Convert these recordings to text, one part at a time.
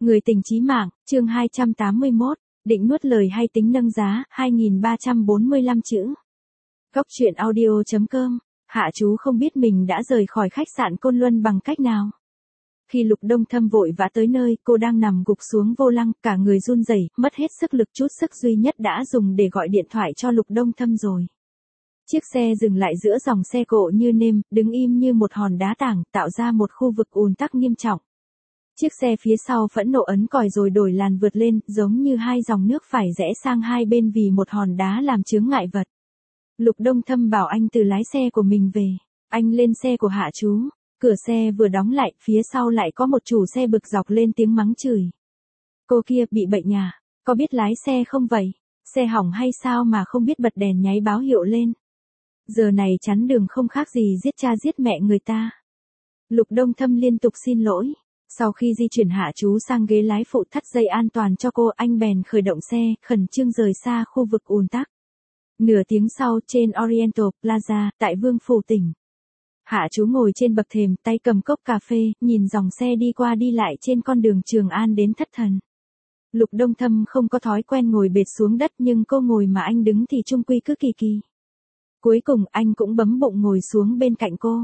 Người tình chí mạng, chương 281, định nuốt lời hay tính nâng giá, 2345 chữ. Góc truyện audio.com, Hạ chú không biết mình đã rời khỏi khách sạn Côn Luân bằng cách nào. Khi Lục Đông Thâm vội vã tới nơi, cô đang nằm gục xuống vô lăng, cả người run rẩy, mất hết sức lực, chút sức duy nhất đã dùng để gọi điện thoại cho Lục Đông Thâm rồi. Chiếc xe dừng lại giữa dòng xe cộ như nêm, đứng im như một hòn đá tảng, tạo ra một khu vực ùn tắc nghiêm trọng. Chiếc xe phía sau phẫn nộ ấn còi rồi đổi làn vượt lên, giống như hai dòng nước phải rẽ sang hai bên vì một hòn đá làm chướng ngại vật. Lục Đông Thâm bảo anh từ lái xe của mình về. Anh lên xe của Hạ chú. Cửa xe vừa đóng lại, phía sau lại có một chủ xe bực dọc lên tiếng mắng chửi. Cô kia bị bệnh à? Có biết lái xe không vậy? Xe hỏng hay sao mà không biết bật đèn nháy báo hiệu lên? Giờ này chắn đường không khác gì giết cha giết mẹ người ta. Lục Đông Thâm liên tục xin lỗi. Sau khi di chuyển Hạ chú sang ghế lái phụ thắt dây an toàn cho cô, anh bèn khởi động xe, khẩn trương rời xa khu vực ùn tắc. Nửa tiếng sau, trên Oriental Plaza, tại Vương Phủ tỉnh. Hạ chú ngồi trên bậc thềm, tay cầm cốc cà phê, nhìn dòng xe đi qua đi lại trên con đường Trường An đến thất thần. Lục Đông Thâm không có thói quen ngồi bệt xuống đất, nhưng cô ngồi mà anh đứng thì chung quy cứ kỳ kỳ. Cuối cùng anh cũng bấm bụng ngồi xuống bên cạnh cô.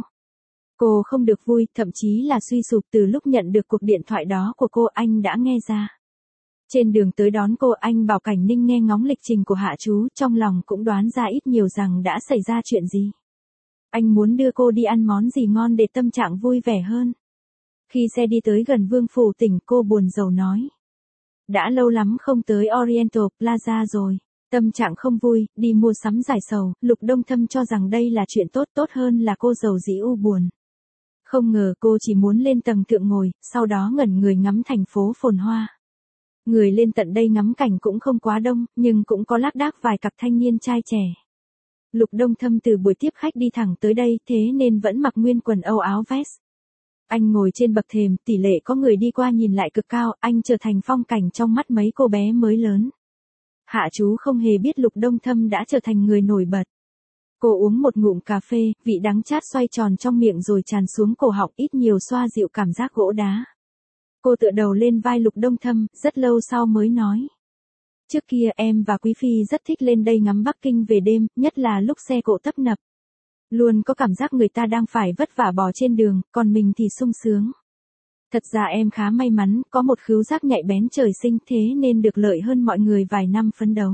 Cô không được vui, thậm chí là suy sụp. Từ lúc nhận được cuộc điện thoại đó của cô, anh đã nghe ra. Trên đường tới đón cô, anh bảo Cảnh Ninh nghe ngóng lịch trình của Hạ chú, trong lòng cũng đoán ra ít nhiều rằng đã xảy ra chuyện gì. Anh muốn đưa cô đi ăn món gì ngon để tâm trạng vui vẻ hơn. Khi xe đi tới gần Vương Phủ tỉnh, cô buồn rầu nói. Đã lâu lắm không tới Oriental Plaza rồi. Tâm trạng không vui, đi mua sắm giải sầu. Lục Đông Thâm cho rằng đây là chuyện tốt hơn là cô rầu rĩ u buồn. Không ngờ cô chỉ muốn lên tầng thượng ngồi, sau đó ngẩn người ngắm thành phố phồn hoa. Người lên tận đây ngắm cảnh cũng không quá đông, nhưng cũng có lác đác vài cặp thanh niên trai trẻ. Lục Đông Thâm từ buổi tiếp khách đi thẳng tới đây, thế nên vẫn mặc nguyên quần âu áo vest. Anh ngồi trên bậc thềm, tỷ lệ có người đi qua nhìn lại cực cao, anh trở thành phong cảnh trong mắt mấy cô bé mới lớn. Hạ chú không hề biết Lục Đông Thâm đã trở thành người nổi bật. Cô uống một ngụm cà phê, vị đắng chát xoay tròn trong miệng rồi tràn xuống cổ họng, ít nhiều xoa dịu cảm giác gỗ đá. Cô tựa đầu lên vai Lục Đông Thâm, rất lâu sau mới nói. Trước kia em và Quý Phi rất thích lên đây ngắm Bắc Kinh về đêm, nhất là lúc xe cộ tấp nập. Luôn có cảm giác người ta đang phải vất vả bò trên đường, còn mình thì sung sướng. Thật ra em khá may mắn, có một khứu giác nhạy bén trời sinh, thế nên được lợi hơn mọi người vài năm phấn đấu.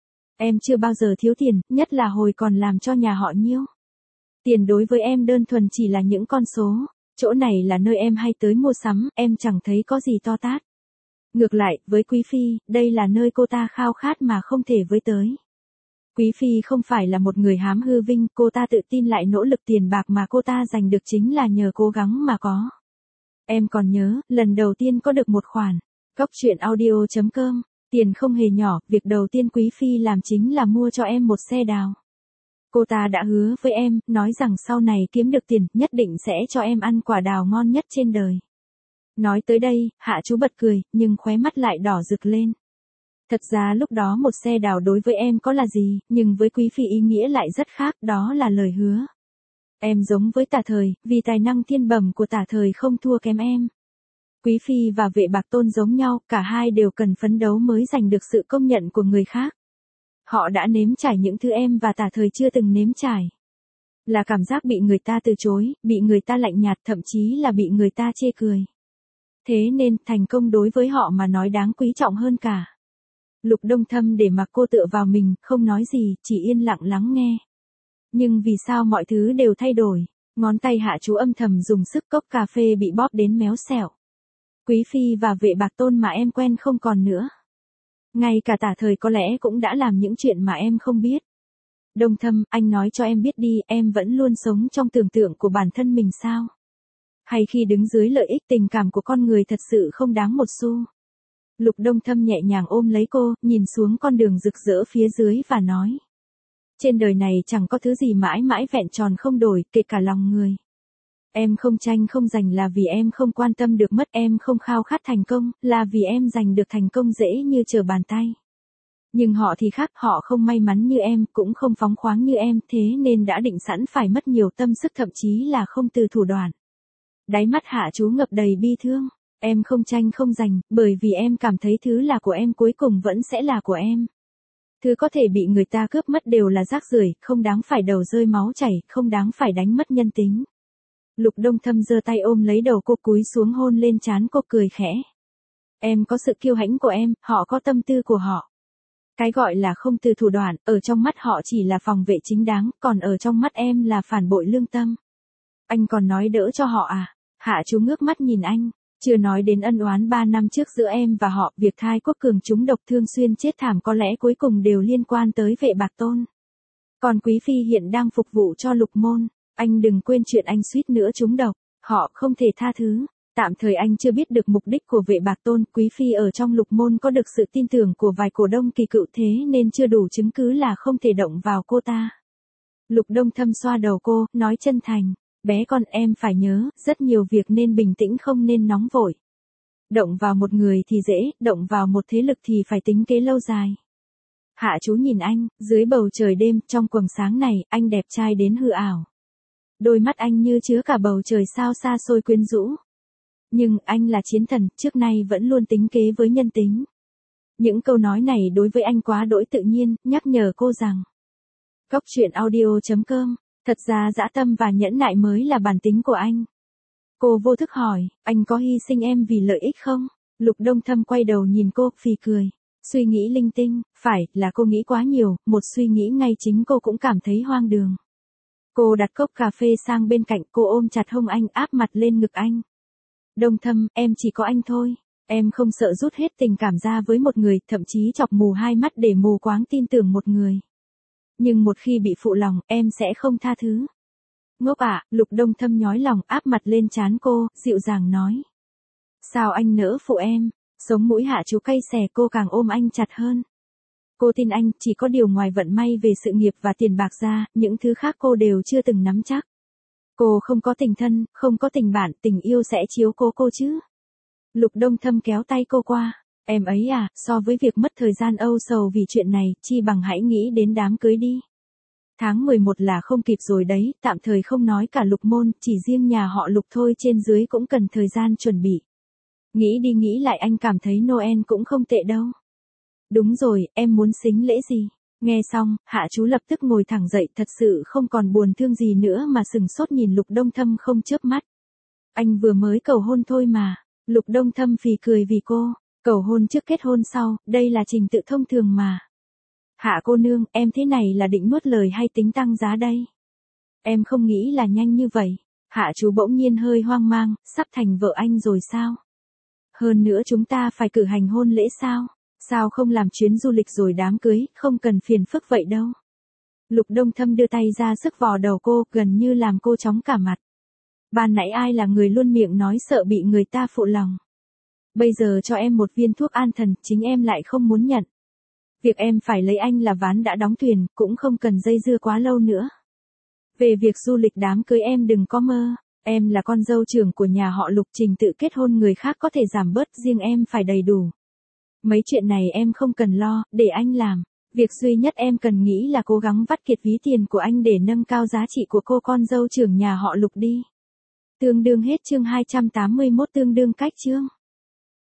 Em chưa bao giờ thiếu tiền, nhất là hồi còn làm cho nhà họ Nhiêu. Tiền đối với em đơn thuần chỉ là những con số. Chỗ này là nơi em hay tới mua sắm, em chẳng thấy có gì to tát. Ngược lại, với Quý Phi, đây là nơi cô ta khao khát mà không thể với tới. Quý Phi không phải là một người hám hư vinh, cô ta tự tin lại nỗ lực tiền bạc mà cô ta giành được chính là nhờ cố gắng mà có. Em còn nhớ, lần đầu tiên có được một khoản. Góc truyện audio.com, tiền không hề nhỏ, việc đầu tiên Quý Phi làm chính là mua cho em một xe đào. Cô ta đã hứa với em, nói rằng sau này kiếm được tiền, nhất định sẽ cho em ăn quả đào ngon nhất trên đời. Nói tới đây, Hạ chú bật cười, nhưng khóe mắt lại đỏ rực lên. Thật ra lúc đó một xe đào đối với em có là gì, nhưng với Quý Phi ý nghĩa lại rất khác, đó là lời hứa. Em giống với Tả Thời, vì tài năng thiên bẩm của Tả Thời không thua kém em. Quý Phi và Vệ Bạc Tôn giống nhau, cả hai đều cần phấn đấu mới giành được sự công nhận của người khác. Họ đã nếm trải những thứ em và Tả Thời chưa từng nếm trải. Là cảm giác bị người ta từ chối, bị người ta lạnh nhạt, thậm chí là bị người ta chê cười. Thế nên, thành công đối với họ mà nói đáng quý trọng hơn cả. Lục Đông Thâm để mặc cô tựa vào mình, không nói gì, chỉ yên lặng lắng nghe. Nhưng vì sao mọi thứ đều thay đổi? Ngón tay Hạ chú âm thầm dùng sức, cốc cà phê bị bóp đến méo xẹo. Quý Phi và Vệ Bạc Tôn mà em quen không còn nữa. Ngay cả Tả Thời có lẽ cũng đã làm những chuyện mà em không biết. Đông Thâm, anh nói cho em biết đi, em vẫn luôn sống trong tưởng tượng của bản thân mình sao? Hay khi đứng dưới lợi ích tình cảm của con người thật sự không đáng một xu? Lục Đông Thâm nhẹ nhàng ôm lấy cô, nhìn xuống con đường rực rỡ phía dưới và nói. Trên đời này chẳng có thứ gì mãi mãi vẹn tròn không đổi, kể cả lòng người. Em không tranh không giành là vì em không quan tâm được mất, em không khao khát thành công, là vì em giành được thành công dễ như trở bàn tay. Nhưng họ thì khác, họ không may mắn như em, cũng không phóng khoáng như em, thế nên đã định sẵn phải mất nhiều tâm sức, thậm chí là không từ thủ đoạn. Đáy mắt Hạ chú ngập đầy bi thương. Em không tranh không giành, bởi vì em cảm thấy thứ là của em cuối cùng vẫn sẽ là của em. Thứ có thể bị người ta cướp mất đều là rác rưởi, không đáng phải đầu rơi máu chảy, không đáng phải đánh mất nhân tính. Lục Đông Thâm giơ tay ôm lấy đầu cô, cúi xuống hôn lên trán cô, cười khẽ. Em có sự kiêu hãnh của em, họ có tâm tư của họ. Cái gọi là không từ thủ đoạn, ở trong mắt họ chỉ là phòng vệ chính đáng, còn ở trong mắt em là phản bội lương tâm. Anh còn nói đỡ cho họ à? Hạ Chú ngước mắt nhìn anh. Chưa nói đến ân oán 3 năm trước giữa em và họ, việc Thai Quốc Cường trúng độc thương xuyên chết thảm có lẽ cuối cùng đều liên quan tới Vệ Bạc Tôn. Còn Quý Phi hiện đang phục vụ cho Lục Môn, anh đừng quên chuyện anh suýt nữa trúng độc, họ không thể tha thứ. Tạm thời anh chưa biết được mục đích của Vệ Bạc Tôn, Quý Phi ở trong Lục Môn có được sự tin tưởng của vài cổ đông kỳ cựu thế nên chưa đủ chứng cứ là không thể động vào cô ta. Lục Đông Thâm xoa đầu cô, nói chân thành. Bé con em phải nhớ, rất nhiều việc nên bình tĩnh không nên nóng vội. Động vào một người thì dễ, động vào một thế lực thì phải tính kế lâu dài. Hạ Chú nhìn anh, dưới bầu trời đêm, trong quầng sáng này, anh đẹp trai đến hư ảo. Đôi mắt anh như chứa cả bầu trời sao xa xôi quyến rũ. Nhưng anh là chiến thần, trước nay vẫn luôn tính kế với nhân tính. Những câu nói này đối với anh quá đỗi tự nhiên, nhắc nhở cô rằng. Goctruyện.audio.com Thật ra dã tâm và nhẫn nại mới là bản tính của anh. Cô vô thức hỏi, anh có hy sinh em vì lợi ích không? Lục Đông Thâm quay đầu nhìn cô, phì cười. Suy nghĩ linh tinh, phải, là cô nghĩ quá nhiều, một suy nghĩ ngay chính cô cũng cảm thấy hoang đường. Cô đặt cốc cà phê sang bên cạnh, cô ôm chặt hông anh, áp mặt lên ngực anh. Đông Thâm, em chỉ có anh thôi. Em không sợ rút hết tình cảm ra với một người, thậm chí chọc mù hai mắt để mù quáng tin tưởng một người. Nhưng một khi bị phụ lòng, em sẽ không tha thứ. Ngốc ạ, Lục Đông Thâm nhói lòng, áp mặt lên trán cô, dịu dàng nói. Sao anh nỡ phụ em? Sống mũi Hạ Chú cay xè, cô càng ôm anh chặt hơn. Cô tin anh, chỉ có điều ngoài vận may về sự nghiệp và tiền bạc ra, những thứ khác cô đều chưa từng nắm chắc. Cô không có tình thân, không có tình bạn, tình yêu sẽ chiếu cố cô chứ. Lục Đông Thâm kéo tay cô qua. Em ấy à, so với việc mất thời gian âu sầu vì chuyện này, chi bằng hãy nghĩ đến đám cưới đi. Tháng 11 là không kịp rồi đấy, tạm thời không nói cả Lục Môn, chỉ riêng nhà họ Lục thôi trên dưới cũng cần thời gian chuẩn bị. Nghĩ đi nghĩ lại anh cảm thấy Noel cũng không tệ đâu. Đúng rồi, em muốn sính lễ gì? Nghe xong, Hạ Chú lập tức ngồi thẳng dậy, thật sự không còn buồn thương gì nữa mà sừng sốt nhìn Lục Đông Thâm không chớp mắt. Anh vừa mới cầu hôn thôi mà. Lục Đông Thâm phì cười vì cô. Cầu hôn trước kết hôn sau, đây là trình tự thông thường mà. Hạ cô nương, em thế này là định nuốt lời hay tính tăng giá đây? Em không nghĩ là nhanh như vậy. Hạ Chú bỗng nhiên hơi hoang mang, sắp thành vợ anh rồi sao? Hơn nữa chúng ta phải cử hành hôn lễ sao? Sao không làm chuyến du lịch rồi đám cưới, không cần phiền phức vậy đâu. Lục Đông Thâm đưa tay ra sức vò đầu cô, gần như làm cô chóng cả mặt. Ban nãy ai là người luôn miệng nói sợ bị người ta phụ lòng. Bây giờ cho em một viên thuốc an thần, chính em lại không muốn nhận. Việc em phải lấy anh là ván đã đóng thuyền, cũng không cần dây dưa quá lâu nữa. Về việc du lịch đám cưới em đừng có mơ, em là con dâu trưởng của nhà họ Lục, trình tự kết hôn người khác có thể giảm bớt, riêng em phải đầy đủ. Mấy chuyện này em không cần lo, để anh làm. Việc duy nhất em cần nghĩ là cố gắng vắt kiệt ví tiền của anh để nâng cao giá trị của cô con dâu trưởng nhà họ Lục đi. Tương đương hết chương 281, tương đương cách chương.